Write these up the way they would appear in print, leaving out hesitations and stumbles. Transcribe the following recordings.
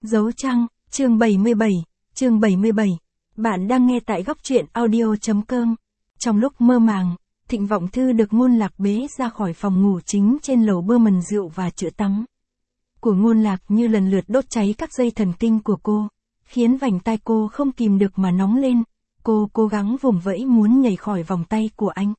Dấu trăng, chương 77, chương 77. Bạn đang nghe tại góc truyện audio.com. Trong lúc mơ màng, Thịnh Vọng Thư được Ngôn Lạc bế ra khỏi phòng ngủ chính trên lầu bơ mần rượu và chữa tắm. Của Ngôn Lạc như lần lượt đốt cháy các dây thần kinh của cô, khiến vành tai cô không kìm được mà nóng lên. Cô cố gắng vùng vẫy muốn nhảy khỏi vòng tay của anh.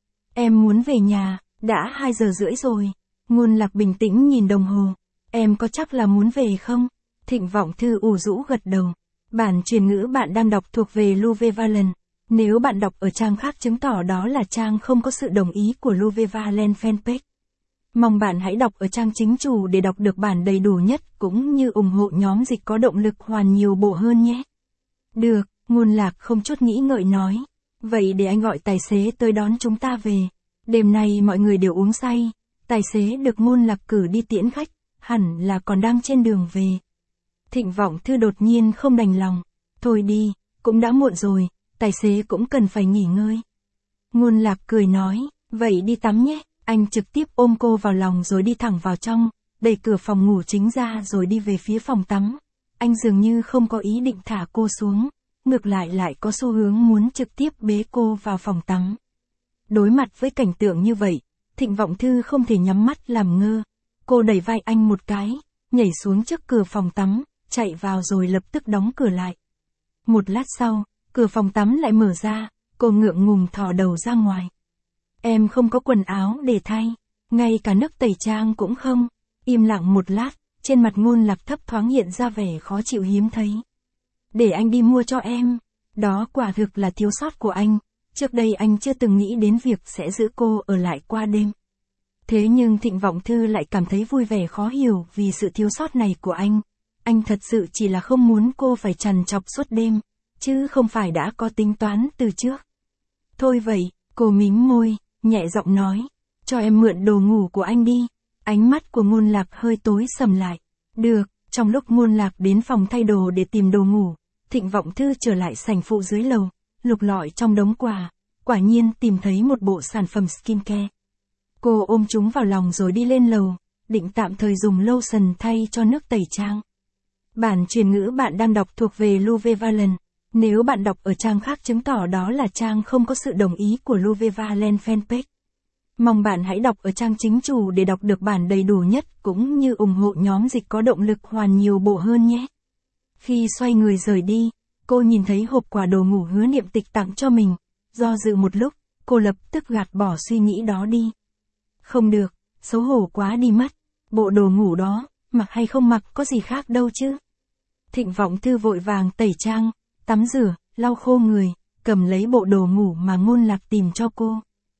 Em muốn về nhà, đã 2 giờ rưỡi rồi. Ngôn Lạc bình tĩnh nhìn đồng hồ. Em có chắc là muốn về không? Thịnh Vọng Thư ủ rũ gật đầu. Bản truyền ngữ bạn đang đọc thuộc về Louve Valen. Nếu bạn đọc ở trang khác chứng tỏ đó là trang không có sự đồng ý của Louve Valen fanpage. Mong bạn hãy đọc ở trang chính chủ để đọc được bản đầy đủ nhất cũng như ủng hộ nhóm dịch có động lực hoàn nhiều bộ hơn nhé. Được, Ngôn Lạc không chút nghĩ ngợi nói. Vậy để anh gọi tài xế tới đón chúng ta về. Đêm nay mọi người đều uống say. Tài xế được Ngôn Lạc cử đi tiễn khách, hẳn là còn đang trên đường về. Thịnh Vọng Thư đột nhiên không đành lòng. Thôi đi, cũng đã muộn rồi, tài xế cũng cần phải nghỉ ngơi. Ngôn Lạc cười nói, vậy đi tắm nhé. Anh trực tiếp ôm cô vào lòng rồi đi thẳng vào trong, đẩy cửa phòng ngủ chính ra rồi đi về phía phòng tắm. Anh dường như không có ý định thả cô xuống, ngược lại có xu hướng muốn trực tiếp bế cô vào phòng tắm. Đối mặt với cảnh tượng như vậy, Thịnh Vọng Thư không thể nhắm mắt làm ngơ. Cô đẩy vai anh một cái, nhảy xuống trước cửa phòng tắm, chạy vào rồi lập tức đóng cửa lại. Một lát sau, cửa phòng tắm lại mở ra, cô ngượng ngùng thò đầu ra ngoài. Em không có quần áo để thay, ngay cả nước tẩy trang cũng không. Im lặng một lát, trên mặt Ngôn Lạc thấp thoáng hiện ra vẻ khó chịu hiếm thấy. Để anh đi mua cho em. Đó quả thực là thiếu sót của anh. Trước đây anh chưa từng nghĩ đến việc sẽ giữ cô ở lại qua đêm. Thế nhưng Thịnh Vọng Thư lại cảm thấy vui vẻ khó hiểu vì sự thiếu sót này của anh. Anh thật sự chỉ là không muốn cô phải trằn trọc suốt đêm, chứ không phải đã có tính toán từ trước. Thôi vậy, cô mím môi, nhẹ giọng nói, cho em mượn đồ ngủ của anh đi. Ánh mắt của Ngôn Lạc hơi tối sầm lại. Được, trong lúc Ngôn Lạc đến phòng thay đồ để tìm đồ ngủ, Thịnh Vọng Thư trở lại sảnh phụ dưới lầu, lục lọi trong đống quà, quả nhiên tìm thấy một bộ sản phẩm skincare. Cô ôm chúng vào lòng rồi đi lên lầu, định tạm thời dùng lotion thay cho nước tẩy trang. Bản truyền ngữ bạn đang đọc thuộc về Louve Valen. Nếu bạn đọc ở trang khác chứng tỏ đó là trang không có sự đồng ý của Louve Valen fanpage. Mong bạn hãy đọc ở trang chính chủ để đọc được bản đầy đủ nhất cũng như ủng hộ nhóm dịch có động lực hoàn nhiều bộ hơn nhé. Khi xoay người rời đi, cô nhìn thấy hộp quà đồ ngủ Hứa Niệm Tịch tặng cho mình. Do dự một lúc, cô lập tức gạt bỏ suy nghĩ đó đi. Không được, xấu hổ quá đi mất. Bộ đồ ngủ đó, mặc hay không mặc có gì khác đâu chứ. Thịnh Vọng Thư vội vàng tẩy trang, tắm rửa, lau khô người, cầm lấy bộ đồ ngủ mà Ngôn Lạc tìm cho cô.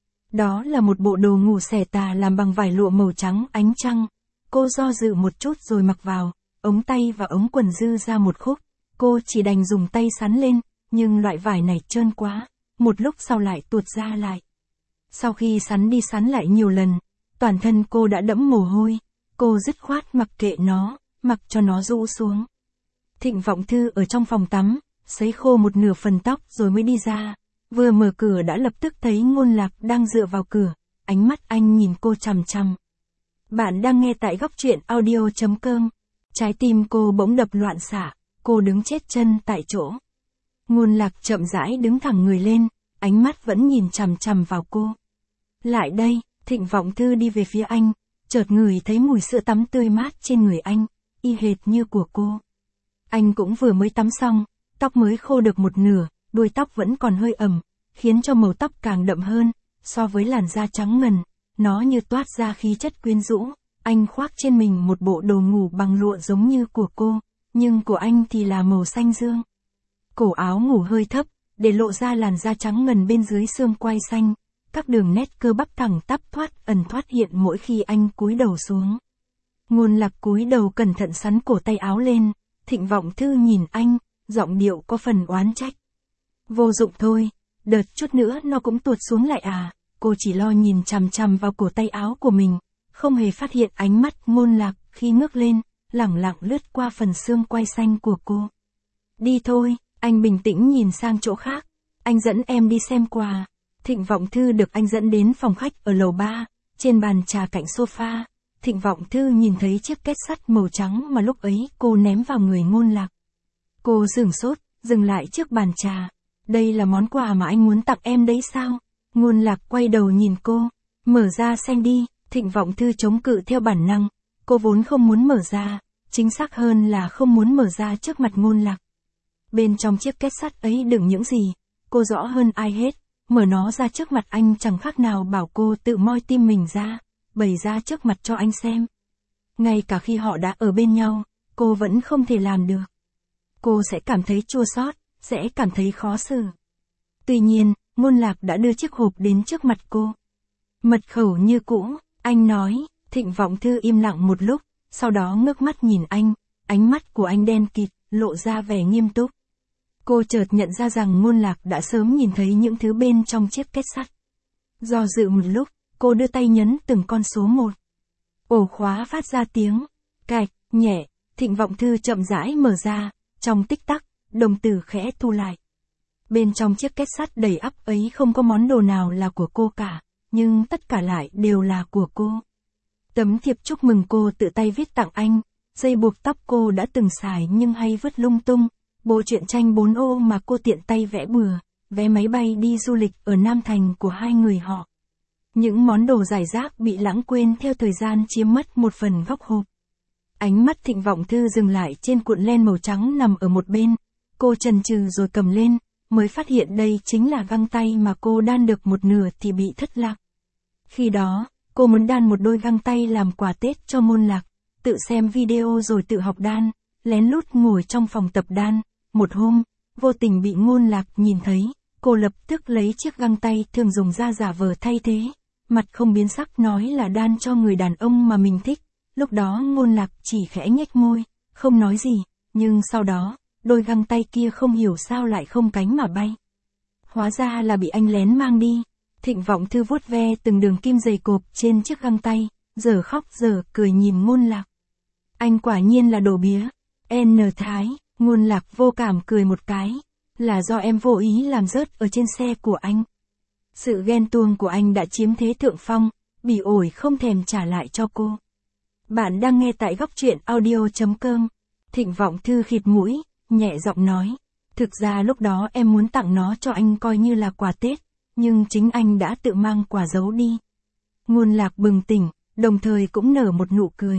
Đó là một bộ đồ ngủ xẻ tà làm bằng vải lụa màu trắng ánh trăng. Cô do dự một chút rồi mặc vào, ống tay và ống quần dư ra một khúc. Cô chỉ đành dùng tay sắn lên, nhưng loại vải này trơn quá, một lúc sau lại tuột ra lại. Sau khi sắn đi sắn lại nhiều lần, toàn thân cô đã đẫm mồ hôi. Cô dứt khoát mặc kệ nó, mặc cho nó rũ xuống. Thịnh Vọng Thư ở trong phòng tắm, sấy khô một nửa phần tóc rồi mới đi ra. Vừa mở cửa đã lập tức thấy Ngôn Lạc đang dựa vào cửa, ánh mắt anh nhìn cô chằm chằm. Bạn đang nghe tại góc truyện audio.com. Trái tim cô bỗng đập loạn xạ, cô đứng chết chân tại chỗ. Ngôn Lạc chậm rãi đứng thẳng người lên, ánh mắt vẫn nhìn chằm chằm vào cô. Lại đây, Thịnh Vọng Thư đi về phía anh, chợt ngửi thấy mùi sữa tắm tươi mát trên người anh, y hệt như của cô. Anh cũng vừa mới tắm xong, tóc mới khô được một nửa, đuôi tóc vẫn còn hơi ẩm, khiến cho màu tóc càng đậm hơn, so với làn da trắng ngần, nó như toát ra khí chất quyến rũ. Anh khoác trên mình một bộ đồ ngủ bằng lụa giống như của cô, nhưng của anh thì là màu xanh dương. Cổ áo ngủ hơi thấp, để lộ ra làn da trắng ngần bên dưới xương quai xanh, các đường nét cơ bắp thẳng tắp thoát hiện mỗi khi anh cúi đầu xuống. Ngôn Lạc cúi đầu cẩn thận sắn cổ tay áo lên, Thịnh Vọng Thư nhìn anh, giọng điệu có phần oán trách. Vô dụng thôi, đợt chút nữa nó cũng tuột xuống lại à. Cô chỉ lo nhìn chằm chằm vào cổ tay áo của mình, không hề phát hiện ánh mắt Ngôn Lạc khi ngước lên, lẳng lặng lướt qua phần xương quai xanh của cô. Đi thôi, anh bình tĩnh nhìn sang chỗ khác. Anh dẫn em đi xem quà. Thịnh Vọng Thư được anh dẫn đến phòng khách ở lầu 3, trên bàn trà cạnh sofa. Thịnh Vọng Thư nhìn thấy chiếc két sắt màu trắng mà lúc ấy cô ném vào người Ngôn Lạc. Cô sửng sốt, dừng lại trước bàn trà. Đây là món quà mà anh muốn tặng em đấy sao? Ngôn Lạc quay đầu nhìn cô. Mở ra xem đi. Thịnh Vọng Thư chống cự theo bản năng. Cô vốn không muốn mở ra. Chính xác hơn là không muốn mở ra trước mặt Ngôn Lạc. Bên trong chiếc két sắt ấy đựng những gì? Cô rõ hơn ai hết. Mở nó ra trước mặt anh chẳng khác nào bảo cô tự moi tim mình ra, bày ra trước mặt cho anh xem. Ngay cả khi họ đã ở bên nhau, cô vẫn không thể làm được. Cô sẽ cảm thấy chua xót, sẽ cảm thấy khó xử. Tuy nhiên, Ngôn Lạc đã đưa chiếc hộp đến trước mặt cô. Mật khẩu như cũ, anh nói. Thịnh Vọng Thư im lặng một lúc, sau đó ngước mắt nhìn anh, ánh mắt của anh đen kịt, lộ ra vẻ nghiêm túc. Cô chợt nhận ra rằng Ngôn Lạc đã sớm nhìn thấy những thứ bên trong chiếc két sắt. Do dự một lúc, cô đưa tay nhấn từng con số 1. Ổ khóa phát ra tiếng cạch nhẹ, Thịnh Vọng Thư chậm rãi mở ra, trong tích tắc, đồng tử khẽ thu lại. Bên trong chiếc két sắt đầy ắp ấy không có món đồ nào là của cô cả, nhưng tất cả lại đều là của cô. Tấm thiệp chúc mừng cô tự tay viết tặng anh, dây buộc tóc cô đã từng xài nhưng hay vứt lung tung, bộ truyện tranh 4 ô mà cô tiện tay vẽ bừa, vé máy bay đi du lịch ở Nam Thành của hai người họ. Những món đồ rải rác bị lãng quên theo thời gian chiếm mất một phần góc hộp. Ánh mắt Thịnh Vọng Thư dừng lại trên cuộn len màu trắng nằm ở một bên, cô chần chừ rồi cầm lên, mới phát hiện đây chính là găng tay mà cô đan được một nửa thì bị thất lạc. Khi đó, cô muốn đan một đôi găng tay làm quà Tết cho Ngôn Lạc, tự xem video rồi tự học đan, lén lút ngồi trong phòng tập đan. Một hôm, vô tình bị Ngôn Lạc nhìn thấy, cô lập tức lấy chiếc găng tay thường dùng ra giả vờ thay thế, mặt không biến sắc nói là đan cho người đàn ông mà mình thích. Lúc đó Ngôn Lạc chỉ khẽ nhếch môi, không nói gì, nhưng sau đó, đôi găng tay kia không hiểu sao lại không cánh mà bay. Hóa ra là bị anh lén mang đi. Thịnh Vọng Thư vuốt ve từng đường kim dày cộp trên chiếc găng tay, giờ khóc giờ cười nhìn Ngôn Lạc. Anh quả nhiên là đồ bía. N Thái, Ngôn Lạc vô cảm cười một cái. Là do em vô ý làm rớt ở trên xe của anh. Sự ghen tuông của anh đã chiếm thế thượng phong, bỉ ổi không thèm trả lại cho cô. Bạn đang nghe tại góc truyện audio.com. Thịnh Vọng Thư khịt mũi, nhẹ giọng nói. Thực ra lúc đó em muốn tặng nó cho anh coi như là quà Tết, nhưng chính anh đã tự mang quà giấu đi. Ngôn Lạc bừng tỉnh, đồng thời cũng nở một nụ cười.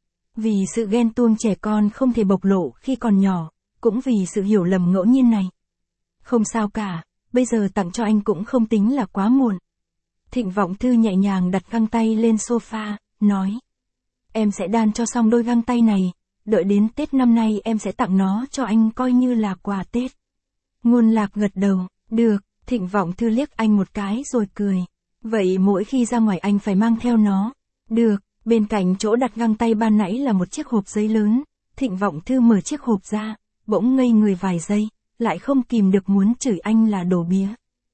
Vì sự ghen tuông trẻ con không thể bộc lộ khi còn nhỏ, cũng vì sự hiểu lầm ngẫu nhiên này. Không sao cả, bây giờ tặng cho anh cũng không tính là quá muộn. Thịnh Vọng Thư nhẹ nhàng đặt găng tay lên sofa, nói. Em sẽ đan cho xong đôi găng tay này, đợi đến Tết năm nay em sẽ tặng nó cho anh coi như là quà Tết. Ngôn Lạc gật đầu, được. Thịnh Vọng Thư liếc anh một cái rồi cười. Vậy mỗi khi ra ngoài anh phải mang theo nó. Được, bên cạnh chỗ đặt găng tay ban nãy là một chiếc hộp giấy lớn. Thịnh Vọng Thư mở chiếc hộp ra, bỗng ngây người vài giây, lại không kìm được muốn chửi anh là đồ bía.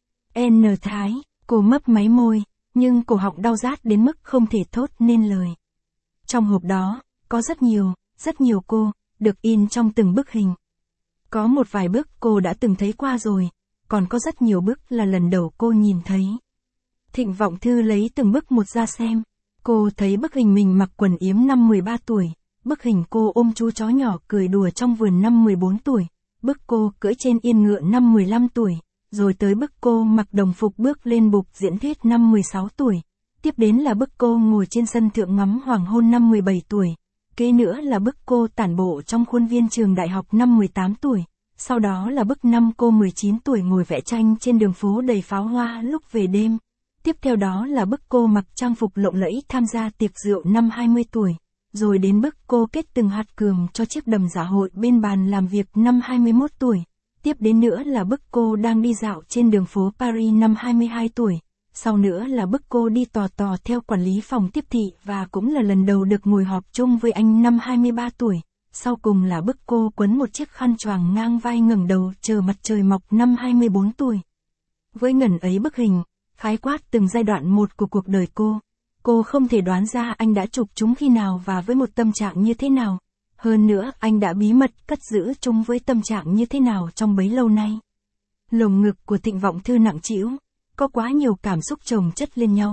N Thái, cô mấp máy môi, nhưng cổ họng đau rát đến mức không thể thốt nên lời. Trong hộp đó, có rất nhiều cô, được in trong từng bức hình. Có một vài bức cô đã từng thấy qua rồi, còn có rất nhiều bức là lần đầu cô nhìn thấy. Thịnh Vọng Thư lấy từng bức một ra xem. Cô thấy bức hình mình mặc quần yếm năm 13 tuổi, bức hình cô ôm chú chó nhỏ cười đùa trong vườn năm 14 tuổi, bức cô cưỡi trên yên ngựa năm 15 tuổi, rồi tới bức cô mặc đồng phục bước lên bục diễn thuyết năm 16 tuổi, tiếp đến là bức cô ngồi trên sân thượng ngắm hoàng hôn năm 17 tuổi, kế nữa là bức cô tản bộ trong khuôn viên trường đại học năm 18 tuổi. Sau đó là bức năm cô 19 tuổi ngồi vẽ tranh trên đường phố đầy pháo hoa lúc về đêm. Tiếp theo đó là bức cô mặc trang phục lộng lẫy tham gia tiệc rượu năm 20 tuổi. Rồi đến bức cô kết từng hạt cườm cho chiếc đầm dạ hội bên bàn làm việc năm 21 tuổi. Tiếp đến nữa là bức cô đang đi dạo trên đường phố Paris năm 22 tuổi. Sau nữa là bức cô đi tò theo quản lý phòng tiếp thị và cũng là lần đầu được ngồi họp chung với anh năm 23 tuổi. Sau cùng là bức cô quấn một chiếc khăn choàng ngang vai ngẩng đầu chờ mặt trời mọc năm 24 tuổi. Với ngần ấy bức hình, khái quát từng giai đoạn một của cuộc đời cô không thể đoán ra anh đã chụp chúng khi nào và với một tâm trạng như thế nào. Hơn nữa anh đã bí mật cất giữ chúng với tâm trạng như thế nào trong bấy lâu nay. Lồng ngực của Thịnh Vọng Thư nặng trĩu, có quá nhiều cảm xúc chồng chất lên nhau.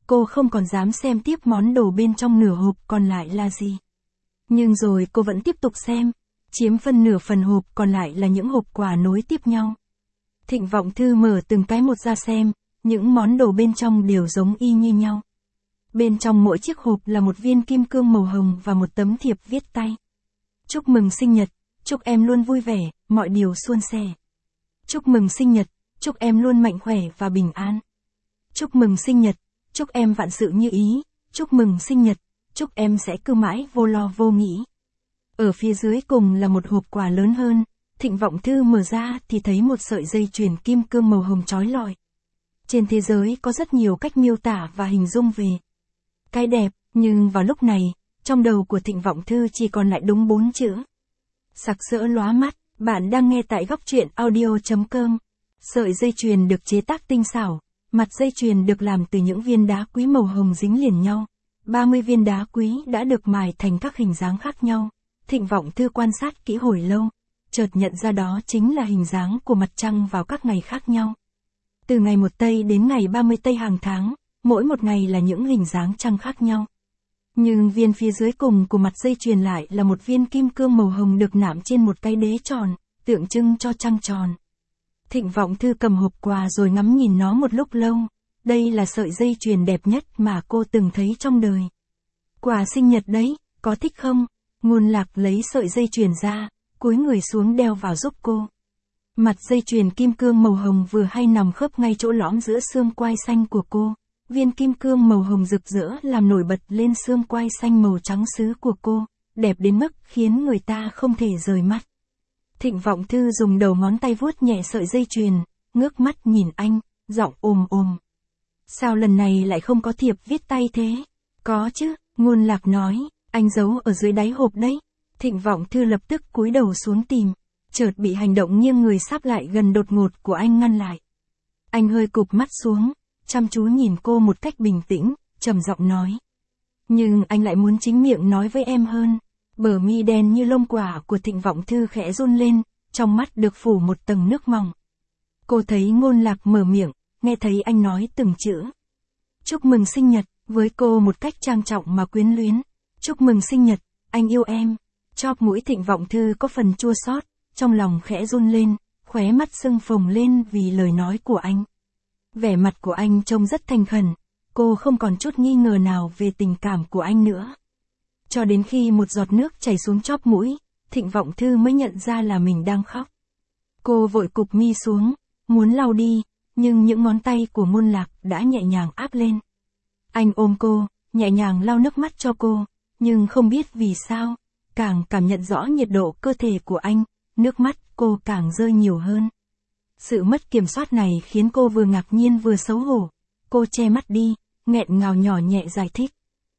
cô không còn dám xem tiếp món đồ bên trong nửa hộp còn lại là gì. Nhưng rồi cô vẫn tiếp tục xem, chiếm phân nửa phần hộp còn lại là những hộp quà nối tiếp nhau. Thịnh Vọng Thư mở từng cái một ra xem, những món đồ bên trong đều giống y như nhau. Bên trong mỗi chiếc hộp là một viên kim cương màu hồng và một tấm thiệp viết tay. Chúc mừng sinh nhật, chúc em luôn vui vẻ, mọi điều suôn sẻ. Chúc mừng sinh nhật, chúc em luôn mạnh khỏe và bình an. Chúc mừng sinh nhật, chúc em vạn sự như ý. Chúc mừng sinh nhật, chúc em sẽ cứ mãi vô lo vô nghĩ. Ở phía dưới cùng là một hộp quà lớn hơn. Thịnh Vọng Thư mở ra thì thấy một sợi dây chuyền kim cương màu hồng chói lọi. Trên thế giới có rất nhiều cách miêu tả và hình dung về cái đẹp, nhưng vào lúc này, trong đầu của Thịnh Vọng Thư chỉ còn lại đúng 4 chữ. Sặc sỡ lóa mắt. Bạn đang nghe tại góc truyện audio.com. Sợi dây chuyền được chế tác tinh xảo, mặt dây chuyền được làm từ những viên đá quý màu hồng dính liền nhau. 30 viên đá quý đã được mài thành các hình dáng khác nhau. Thịnh Vọng Thư quan sát kỹ hồi lâu, chợt nhận ra đó chính là hình dáng của mặt trăng vào các ngày khác nhau. Từ ngày 1 Tây đến ngày 30 Tây hàng tháng, mỗi một ngày là những hình dáng trăng khác nhau. Nhưng viên phía dưới cùng của mặt dây chuyền lại là một viên kim cương màu hồng được nạm trên một cái đế tròn, tượng trưng cho trăng tròn. Thịnh Vọng Thư cầm hộp quà rồi ngắm nhìn nó một lúc lâu. Đây là sợi dây chuyền đẹp nhất mà cô từng thấy trong đời. Quà sinh nhật đấy, có thích không? Ngôn Lạc lấy sợi dây chuyền ra, cúi người xuống đeo vào giúp cô. Mặt dây chuyền kim cương màu hồng vừa hay nằm khớp ngay chỗ lõm giữa xương quai xanh của cô. Viên kim cương màu hồng rực rỡ làm nổi bật lên xương quai xanh màu trắng sứ của cô, đẹp đến mức khiến người ta không thể rời mắt. Thịnh Vọng Thư dùng đầu ngón tay vuốt nhẹ sợi dây chuyền, ngước mắt nhìn anh, giọng ồm ồm. Sao lần này lại không có thiệp viết tay thế? Có chứ, Ngôn Lạc nói, anh giấu ở dưới đáy hộp đấy. Thịnh Vọng Thư lập tức cúi đầu xuống tìm, chợt bị hành động nghiêng người sáp lại gần đột ngột của anh ngăn lại. Anh hơi cụp mắt xuống, chăm chú nhìn cô một cách bình tĩnh, trầm giọng nói. Nhưng anh lại muốn chính miệng nói với em hơn. Bờ mi đen như lông quả của Thịnh Vọng Thư khẽ run lên, trong mắt được phủ một tầng nước mỏng. Cô thấy Ngôn Lạc mở miệng, nghe thấy anh nói từng chữ. Chúc mừng sinh nhật, với cô một cách trang trọng mà quyến luyến. Chúc mừng sinh nhật, anh yêu em. Chóp mũi Thịnh Vọng Thư có phần chua xót, trong lòng khẽ run lên, khóe mắt sưng phồng lên vì lời nói của anh. Vẻ mặt của anh trông rất thành khẩn, cô không còn chút nghi ngờ nào về tình cảm của anh nữa. Cho đến khi một giọt nước chảy xuống chóp mũi, Thịnh Vọng Thư mới nhận ra là mình đang khóc. Cô vội cụp mi xuống, muốn lau đi, nhưng những ngón tay của Ngôn Lạc đã nhẹ nhàng áp lên. Anh ôm cô, nhẹ nhàng lau nước mắt cho cô, nhưng không biết vì sao, càng cảm nhận rõ nhiệt độ cơ thể của anh, nước mắt cô càng rơi nhiều hơn. Sự mất kiểm soát này khiến cô vừa ngạc nhiên vừa xấu hổ. Cô che mắt đi, nghẹn ngào nhỏ nhẹ giải thích.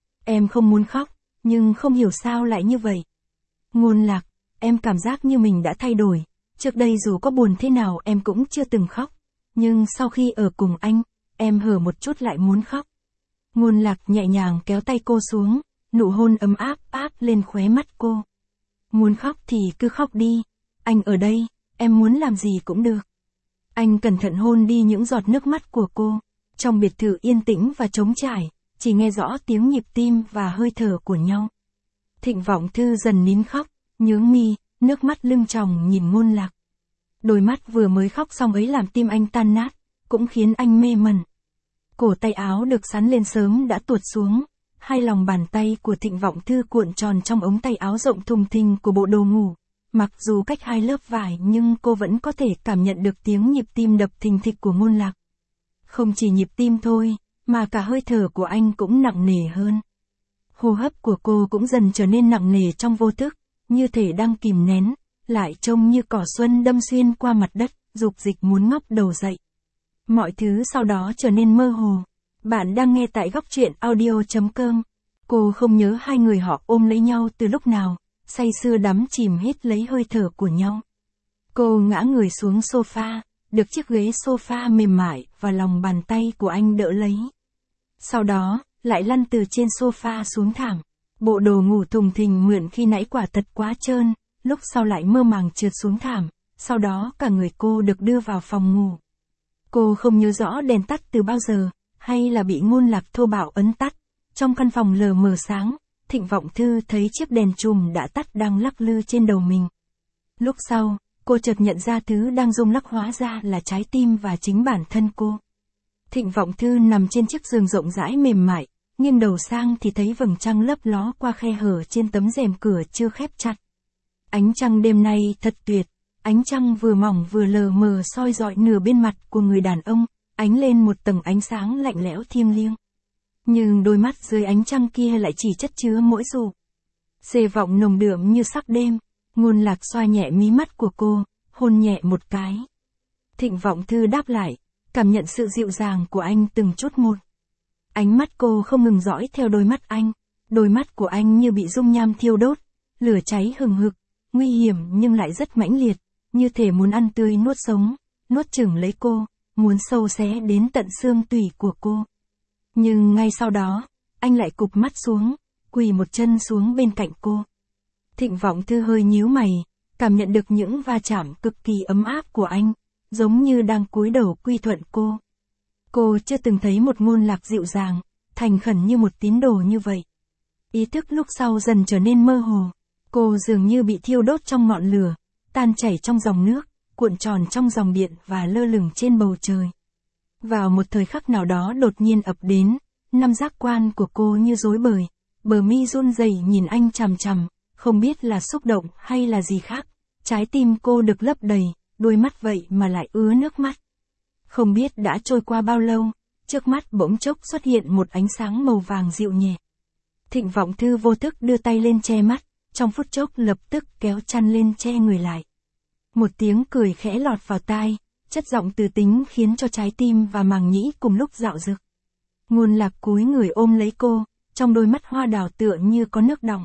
Em không muốn khóc, nhưng không hiểu sao lại như vậy. Ngôn Lạc, em cảm giác như mình đã thay đổi. Trước đây dù có buồn thế nào em cũng chưa từng khóc. Nhưng sau khi ở cùng anh, em hở một chút lại muốn khóc. Ngôn Lạc nhẹ nhàng kéo tay cô xuống, nụ hôn ấm áp áp lên khóe mắt cô. Muốn khóc thì cứ khóc đi. Anh ở đây, em muốn làm gì cũng được. Anh cẩn thận hôn đi những giọt nước mắt của cô. Trong biệt thự yên tĩnh và trống trải, chỉ nghe rõ tiếng nhịp tim và hơi thở của nhau. Thịnh Vọng Thư dần nín khóc, nhướng mi, nước mắt lưng tròng nhìn Ngôn Lạc. Đôi mắt vừa mới khóc xong ấy làm tim anh tan nát, cũng khiến anh mê mẩn. Cổ tay áo được sắn lên sớm đã tuột xuống, hai lòng bàn tay của Thịnh Vọng Thư cuộn tròn trong ống tay áo rộng thùng thình của bộ đồ ngủ. Mặc dù cách hai lớp vải nhưng cô vẫn có thể cảm nhận được tiếng nhịp tim đập thình thịch của Ngôn Lạc. Không chỉ nhịp tim thôi, mà cả hơi thở của anh cũng nặng nề hơn. Hô hấp của cô cũng dần trở nên nặng nề trong vô thức, như thể đang kìm nén, lại trông như cỏ xuân đâm xuyên qua mặt đất, dục dịch muốn ngóc đầu dậy. Mọi thứ sau đó trở nên mơ hồ. Bạn đang nghe tại góc truyện audio.com. Cô không nhớ hai người họ ôm lấy nhau từ lúc nào, say sưa đắm chìm hít lấy hơi thở của nhau. Cô ngã người xuống sofa, được chiếc ghế sofa mềm mại và lòng bàn tay của anh đỡ lấy. Sau đó, lại lăn từ trên sofa xuống thảm. Bộ đồ ngủ thùng thình mượn khi nãy quả thật quá trơn, lúc sau lại mơ màng trượt xuống thảm, sau đó cả người cô được đưa vào phòng ngủ. Cô không nhớ rõ đèn tắt từ bao giờ, hay là bị Ngôn Lạc thô bạo ấn tắt. Trong căn phòng lờ mờ sáng, Thịnh Vọng Thư thấy chiếc đèn chùm đã tắt đang lắc lư trên đầu mình. Lúc sau, cô chợt nhận ra thứ đang rung lắc hóa ra là trái tim và chính bản thân cô. Thịnh Vọng Thư nằm trên chiếc giường rộng rãi mềm mại, nghiêng đầu sang thì thấy vầng trăng lấp ló qua khe hở trên tấm rèm cửa chưa khép chặt. Ánh trăng đêm nay thật tuyệt, ánh trăng vừa mỏng vừa lờ mờ soi rọi nửa bên mặt của người đàn ông, ánh lên một tầng ánh sáng lạnh lẽo thiêng liêng. Nhưng đôi mắt dưới ánh trăng kia lại chỉ chất chứa mỗi ru xê vọng nồng đượm như sắc đêm. Ngôn Lạc xoa nhẹ mí mắt của cô, hôn nhẹ một cái. Thịnh Vọng Thư đáp lại, cảm nhận sự dịu dàng của anh từng chút một. Ánh mắt cô không ngừng dõi theo đôi mắt anh, đôi mắt của anh như bị dung nham thiêu đốt, lửa cháy hừng hực, nguy hiểm nhưng lại rất mãnh liệt, như thể muốn ăn tươi nuốt sống, nuốt chửng lấy cô, muốn sâu xé đến tận xương tủy của cô. Nhưng ngay sau đó, anh lại cụp mắt xuống, quỳ một chân xuống bên cạnh cô. Thịnh Vọng Thư hơi nhíu mày, cảm nhận được những va chạm cực kỳ ấm áp của anh, giống như đang cúi đầu quy thuận cô. Cô chưa từng thấy một Ngôn Lạc dịu dàng, thành khẩn như một tín đồ như vậy. Ý thức lúc sau dần trở nên mơ hồ, cô dường như bị thiêu đốt trong ngọn lửa, tan chảy trong dòng nước, cuộn tròn trong dòng điện và lơ lửng trên bầu trời. Vào một thời khắc nào đó đột nhiên ập đến, năm giác quan của cô như rối bời, bờ mi run rẩy nhìn anh chằm chằm, không biết là xúc động hay là gì khác. Trái tim cô được lấp đầy, đôi mắt vậy mà lại ứa nước mắt. Không biết đã trôi qua bao lâu, trước mắt bỗng chốc xuất hiện một ánh sáng màu vàng dịu nhẹ. Thịnh Vọng Thư vô thức đưa tay lên che mắt, trong phút chốc lập tức kéo chăn lên che người lại. Một tiếng cười khẽ lọt vào tai, chất giọng từ tính khiến cho trái tim và màng nhĩ cùng lúc dạo dực. Ngôn Lạc cúi người ôm lấy cô, trong đôi mắt hoa đào tựa như có nước đọng.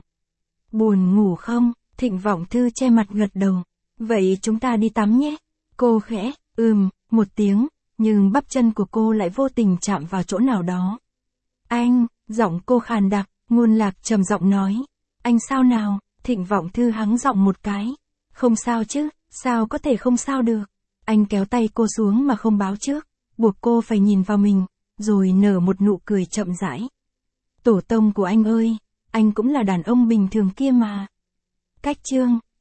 Buồn ngủ không? Thịnh Vọng Thư che mặt gật đầu. Vậy chúng ta đi tắm nhé. Cô khẽ, một tiếng, nhưng bắp chân của cô lại vô tình chạm vào chỗ nào đó. Anh, giọng cô khàn đặc, Ngôn Lạc trầm giọng nói. Anh sao nào? Thịnh Vọng Thư hắng giọng một cái. Không sao chứ, sao có thể không sao được. Anh kéo tay cô xuống mà không báo trước, buộc cô phải nhìn vào mình, rồi nở một nụ cười chậm rãi. Tổ tông của anh ơi, anh cũng là đàn ông bình thường kia mà. Cách chương